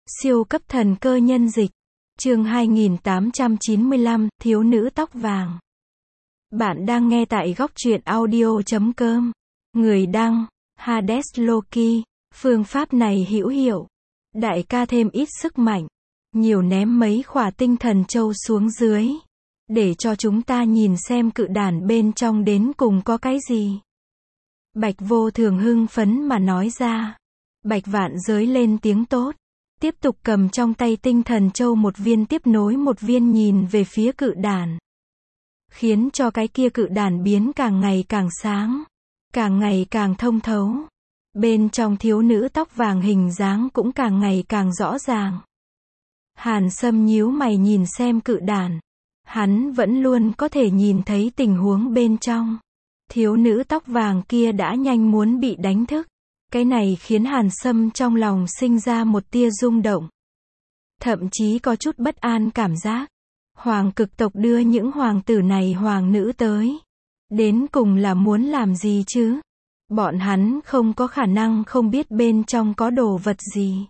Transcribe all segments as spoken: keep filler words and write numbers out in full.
Siêu cấp thần cơ nhân dịch. Chương hai nghìn tám trăm chín mươi lăm, thiếu nữ tóc vàng. Bạn đang nghe tại góc truyện audio chấm com. Người đăng, Hades Loki. Phương pháp này hữu hiệu. Đại ca thêm ít sức mạnh. Nhiều ném mấy khỏa tinh thần châu xuống dưới. Để cho chúng ta nhìn xem cự đản bên trong đến cùng có cái gì. Bạch Vô Thường hưng phấn mà nói ra. Bạch Vạn Giới lên tiếng tốt. Tiếp tục cầm trong tay tinh thần châu một viên tiếp nối một viên nhìn về phía cự đản. Khiến cho cái kia cự đản biến càng ngày càng sáng. Càng ngày càng thông thấu. Bên trong thiếu nữ tóc vàng hình dáng cũng càng ngày càng rõ ràng. Hàn Sâm nhíu mày nhìn xem cự đản. Hắn vẫn luôn có thể nhìn thấy tình huống bên trong. Thiếu nữ tóc vàng kia đã nhanh muốn bị đánh thức. Cái này khiến Hàn Sâm trong lòng sinh ra một tia rung động. Thậm chí có chút bất an cảm giác. Hoàng cực tộc đưa những hoàng tử này hoàng nữ tới. Đến cùng là muốn làm gì chứ? Bọn hắn không có khả năng không biết bên trong có đồ vật gì.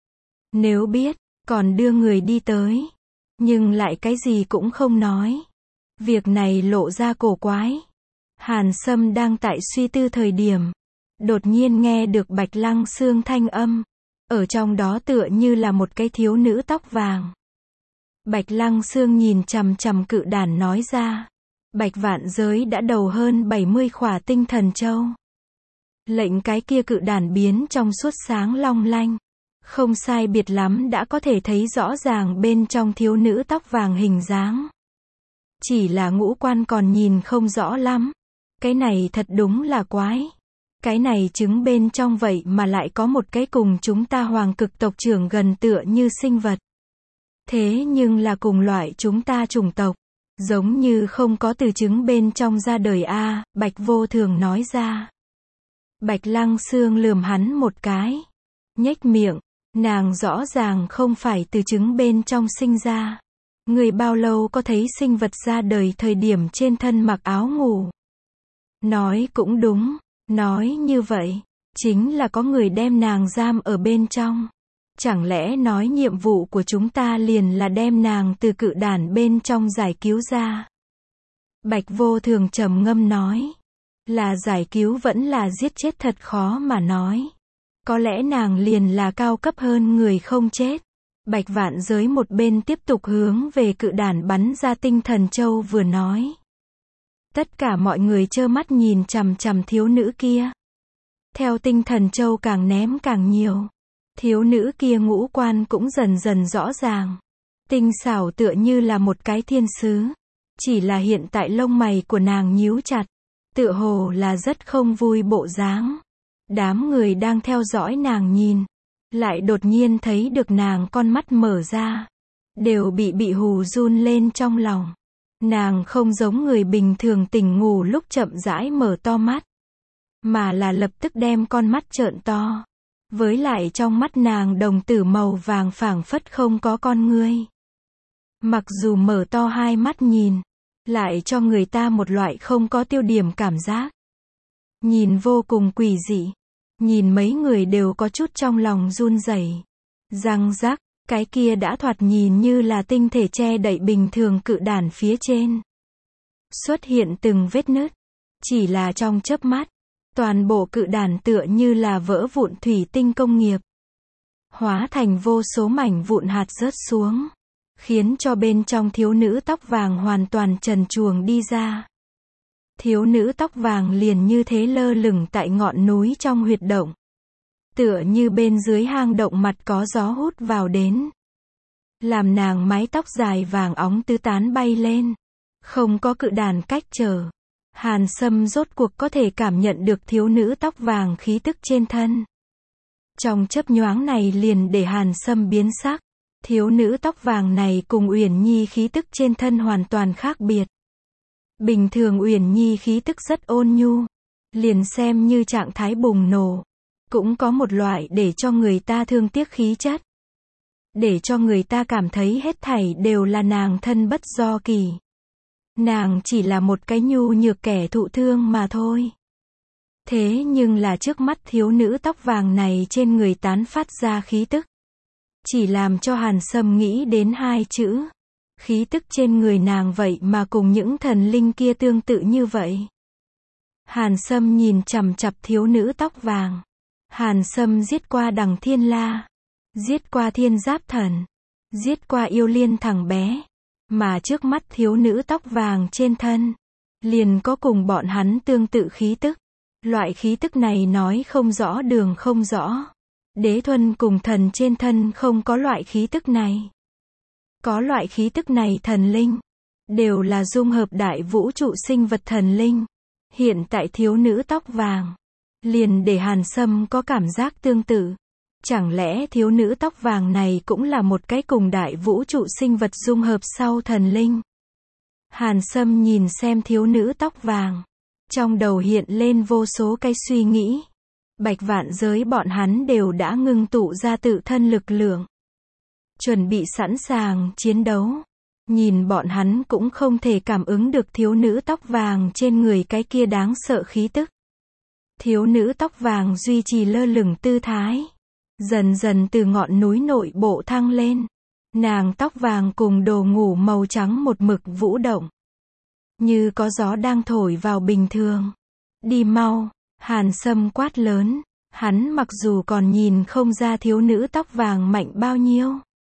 Nếu biết, còn đưa người đi tới. Nhưng lại cái gì cũng không nói. Việc này lộ ra cổ quái. Hàn Sâm đang tại suy tư thời điểm. Đột nhiên nghe được Bạch Lăng Xương thanh âm. Ở trong đó tựa như là một cái thiếu nữ tóc vàng. Bạch Lăng Xương nhìn chằm chằm cự đản nói ra. Bạch Vạn Giới đã đầu hơn bảy mươi khỏa tinh thần châu. Lệnh cái kia cự đản biến trong suốt sáng long lanh. Không sai biệt lắm đã có thể thấy rõ ràng bên trong thiếu nữ tóc vàng hình dáng. Chỉ là ngũ quan còn nhìn không rõ lắm. Cái này thật đúng là quái. Cái này trứng bên trong vậy mà lại có một cái cùng chúng ta hoàng cực tộc trưởng gần tựa như sinh vật. Thế nhưng là cùng loại chúng ta chủng tộc. Giống như không có từ trứng bên trong ra đời a. Bạch Vô Thường nói ra. Bạch Lăng Xương lườm hắn một cái. Nhếch miệng. Nàng rõ ràng không phải từ trứng bên trong sinh ra. Người bao lâu có thấy sinh vật ra đời thời điểm trên thân mặc áo ngủ. Nói cũng đúng. Nói như vậy, chính là có người đem nàng giam ở bên trong. Chẳng lẽ nói nhiệm vụ của chúng ta liền là đem nàng từ cự đản bên trong giải cứu ra? Bạch Vô Thường trầm ngâm nói. Là giải cứu vẫn là giết chết thật khó mà nói. Có lẽ nàng liền là cao cấp hơn người không chết. Bạch Vạn Giới một bên tiếp tục hướng về cự đản bắn ra tinh thần châu vừa nói. Tất cả mọi người trơ mắt nhìn chằm chằm thiếu nữ kia. Theo tinh thần châu càng ném càng nhiều. Thiếu nữ kia ngũ quan cũng dần dần rõ ràng. Tinh xảo tựa như là một cái thiên sứ. Chỉ là hiện tại lông mày của nàng nhíu chặt. Tựa hồ là rất không vui bộ dáng. Đám người đang theo dõi nàng nhìn. Lại đột nhiên thấy được nàng con mắt mở ra. Đều bị bị hù run lên trong lòng. Nàng không giống người bình thường tỉnh ngủ lúc chậm rãi mở to mắt. Mà là lập tức đem con mắt trợn to. Với lại trong mắt nàng đồng tử màu vàng phảng phất không có con ngươi. Mặc dù mở to hai mắt nhìn. Lại cho người ta một loại không có tiêu điểm cảm giác. Nhìn vô cùng quỷ dị. Nhìn mấy người đều có chút trong lòng run rẩy. Răng rắc. Cái kia đã thoạt nhìn như là tinh thể che đậy bình thường cự đản phía trên. Xuất hiện từng vết nứt. Chỉ là trong chớp mắt. Toàn bộ cự đản tựa như là vỡ vụn thủy tinh công nghiệp. Hóa thành vô số mảnh vụn hạt rớt xuống. Khiến cho bên trong thiếu nữ tóc vàng hoàn toàn trần truồng đi ra. Thiếu nữ tóc vàng liền như thế lơ lửng tại ngọn núi trong huyệt động. Tựa như bên dưới hang động mặt có gió hút vào đến. Làm nàng mái tóc dài vàng óng tứ tán bay lên. Không có cự đản cách trở. Hàn Sâm rốt cuộc có thể cảm nhận được thiếu nữ tóc vàng khí tức trên thân. Trong chớp nhoáng này liền để Hàn Sâm biến sắc. Thiếu nữ tóc vàng này cùng Uyển Nhi khí tức trên thân hoàn toàn khác biệt. Bình thường Uyển Nhi khí tức rất ôn nhu. Liền xem như trạng thái bùng nổ. Cũng có một loại để cho người ta thương tiếc khí chất. Để cho người ta cảm thấy hết thảy đều là nàng thân bất do kỳ. Nàng chỉ là một cái nhu nhược kẻ thụ thương mà thôi. Thế nhưng là trước mắt thiếu nữ tóc vàng này trên người tán phát ra khí tức. chỉ làm cho Hàn Sâm nghĩ đến hai chữ. Khí tức trên người nàng vậy mà cùng những thần linh kia tương tự như vậy. Hàn Sâm nhìn chằm chằm thiếu nữ tóc vàng. Hàn Sâm giết qua Đằng Thiên La, giết qua Thiên Giáp Thần, giết qua yêu liên thằng bé, mà trước mắt thiếu nữ tóc vàng trên thân, liền có cùng bọn hắn tương tự khí tức. Loại khí tức này nói không rõ đường không rõ. Đế Thuần cùng thần trên thân không có loại khí tức này. Có loại khí tức này thần linh, đều là dung hợp đại vũ trụ sinh vật thần linh. Hiện tại thiếu nữ tóc vàng, liền để Hàn Sâm có cảm giác tương tự. Chẳng lẽ thiếu nữ tóc vàng này cũng là một cái cùng đại vũ trụ sinh vật dung hợp sau thần linh? Hàn Sâm nhìn xem thiếu nữ tóc vàng, trong đầu hiện lên vô số cái suy nghĩ. Bạch vạn giới bọn hắn đều đã ngưng tụ ra tự thân lực lượng, chuẩn bị sẵn sàng chiến đấu. Nhìn bọn hắn cũng không thể cảm ứng được thiếu nữ tóc vàng trên người cái kia đáng sợ khí tức. Thiếu nữ tóc vàng duy trì lơ lửng tư thái, dần dần từ ngọn núi nội bộ thăng lên. Nàng tóc vàng cùng đồ ngủ màu trắng một mực vũ động, như có gió đang thổi vào bình thường. Đi mau, Hàn Sâm quát lớn. Hắn mặc dù còn nhìn không ra thiếu nữ tóc vàng mạnh bao nhiêu,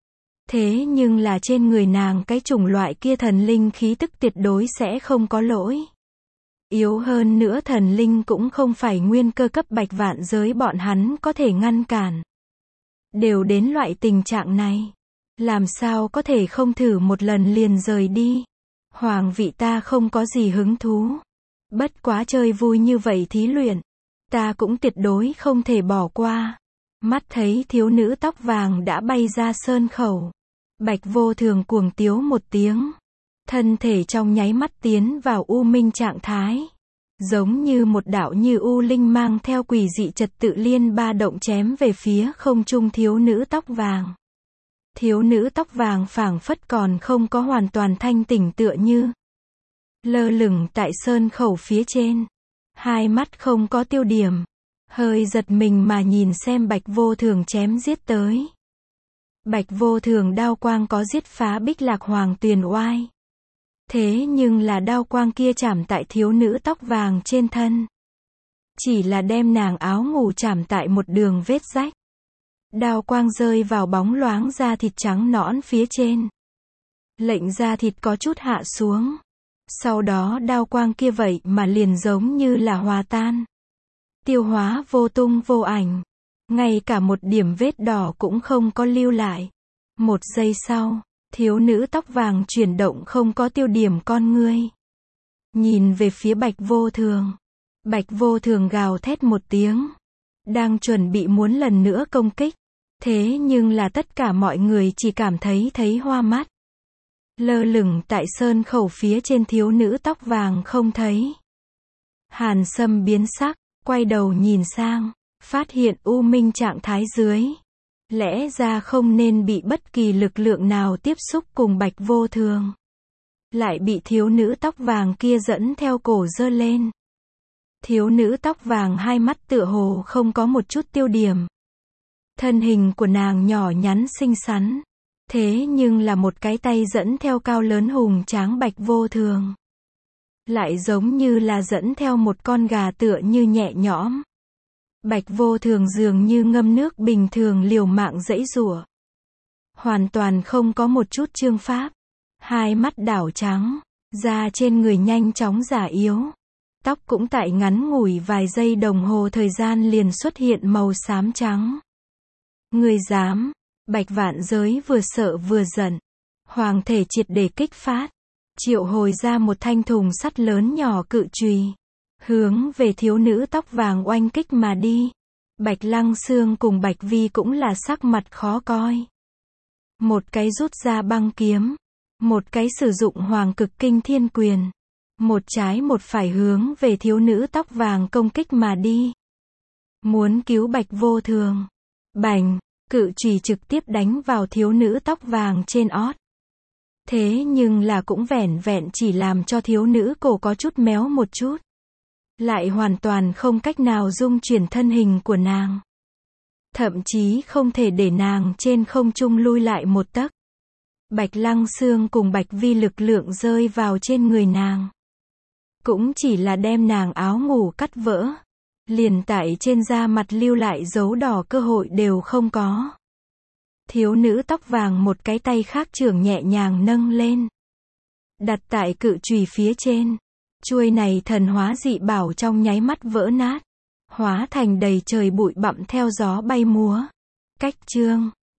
thế nhưng là trên người nàng cái chủng loại kia thần linh khí tức tuyệt đối sẽ không có lỗi. Yếu hơn nữa thần linh cũng không phải nguyên cơ cấp bạch vạn giới bọn hắn có thể ngăn cản. Đều đến loại tình trạng này, làm sao có thể không thử một lần liền rời đi. Hoàng vị ta không có gì hứng thú. Bất quá chơi vui như vậy thí luyện, ta cũng tuyệt đối không thể bỏ qua. Mắt thấy thiếu nữ tóc vàng đã bay ra sơn khẩu, Bạch Vô Thường cuồng tiếu một tiếng. Thân thể trong nháy mắt tiến vào u minh trạng thái. Giống như một đạo như u linh mang theo quỷ dị trật tự liên ba động chém về phía không trung thiếu nữ tóc vàng. Thiếu nữ tóc vàng phảng phất còn không có hoàn toàn thanh tỉnh tựa như. Lơ lửng tại sơn khẩu phía trên. Hai mắt không có tiêu điểm. Hơi giật mình mà nhìn xem Bạch Vô Thường chém giết tới. Bạch Vô Thường đao quang có giết phá Bích Lạc Hoàng Tuyền oai. Thế nhưng là đao quang kia chạm tại thiếu nữ tóc vàng trên thân. Chỉ là đem nàng áo ngủ chạm tại một đường vết rách. Đao quang rơi vào bóng loáng da thịt trắng nõn phía trên. Lệnh da thịt có chút hạ xuống. Sau đó đao quang kia vậy mà liền giống như là hòa tan. Tiêu hóa vô tung vô ảnh. Ngay cả một điểm vết đỏ cũng không có lưu lại. Một giây sau, thiếu nữ tóc vàng chuyển động không có tiêu điểm con ngươi. Nhìn về phía Bạch Vô Thường. Bạch Vô Thường gào thét một tiếng. Đang chuẩn bị muốn lần nữa công kích. Thế nhưng là tất cả mọi người chỉ cảm thấy thấy hoa mắt. Lơ lửng tại sơn khẩu phía trên thiếu nữ tóc vàng không thấy. Hàn Sâm biến sắc, quay đầu nhìn sang, phát hiện u minh trạng thái dưới. Lẽ ra không nên bị bất kỳ lực lượng nào tiếp xúc cùng Bạch Vô Thường. Lại bị thiếu nữ tóc vàng kia dẫn theo cổ giơ lên. Thiếu nữ tóc vàng hai mắt tựa hồ không có một chút tiêu điểm. Thân hình của nàng nhỏ nhắn xinh xắn. Thế nhưng là một cái tay dẫn theo cao lớn hùng tráng Bạch Vô Thường. Lại giống như là dẫn theo một con gà tựa như nhẹ nhõm. Bạch Vô Thường dường như ngâm nước bình thường liều mạng giãy giụa. Hoàn toàn không có một chút chương pháp. Hai mắt đảo trắng, da trên người nhanh chóng già yếu. Tóc cũng tại ngắn ngủi vài giây đồng hồ thời gian liền xuất hiện màu xám trắng. Người dám? Bạch Vạn Giới vừa sợ vừa giận. Hoàng thể triệt để kích phát. Triệu hồi ra một thanh thùng sắt lớn nhỏ cự chùy. Hướng về thiếu nữ tóc vàng oanh kích mà đi. Bạch Lăng Xương cùng Bạch Vi cũng là sắc mặt khó coi. Một cái rút ra băng kiếm. Một cái sử dụng Hoàng Cực Kinh Thiên Quyền. Một trái một phải hướng về thiếu nữ tóc vàng công kích mà đi. Muốn cứu Bạch Vô Thường. Bành, cự chùy trực tiếp đánh vào thiếu nữ tóc vàng trên ót. Thế nhưng là cũng vẻn vẹn chỉ làm cho thiếu nữ cổ có chút méo một chút. Lại hoàn toàn không cách nào dung chuyển thân hình của nàng. thậm chí không thể để nàng trên không trung lui lại một tấc. Bạch Lăng Xương cùng Bạch Vi lực lượng rơi vào trên người nàng. Cũng chỉ là đem nàng áo ngủ cắt vỡ. Liền tại trên da mặt lưu lại dấu đỏ cơ hội đều không có. Thiếu nữ tóc vàng một cái tay khác trưởng nhẹ nhàng nâng lên. Đặt tại cự chùy phía trên. Chuôi này thần hóa dị bảo trong nháy mắt vỡ nát. Hóa thành đầy trời bụi bặm theo gió bay múa. Cách chương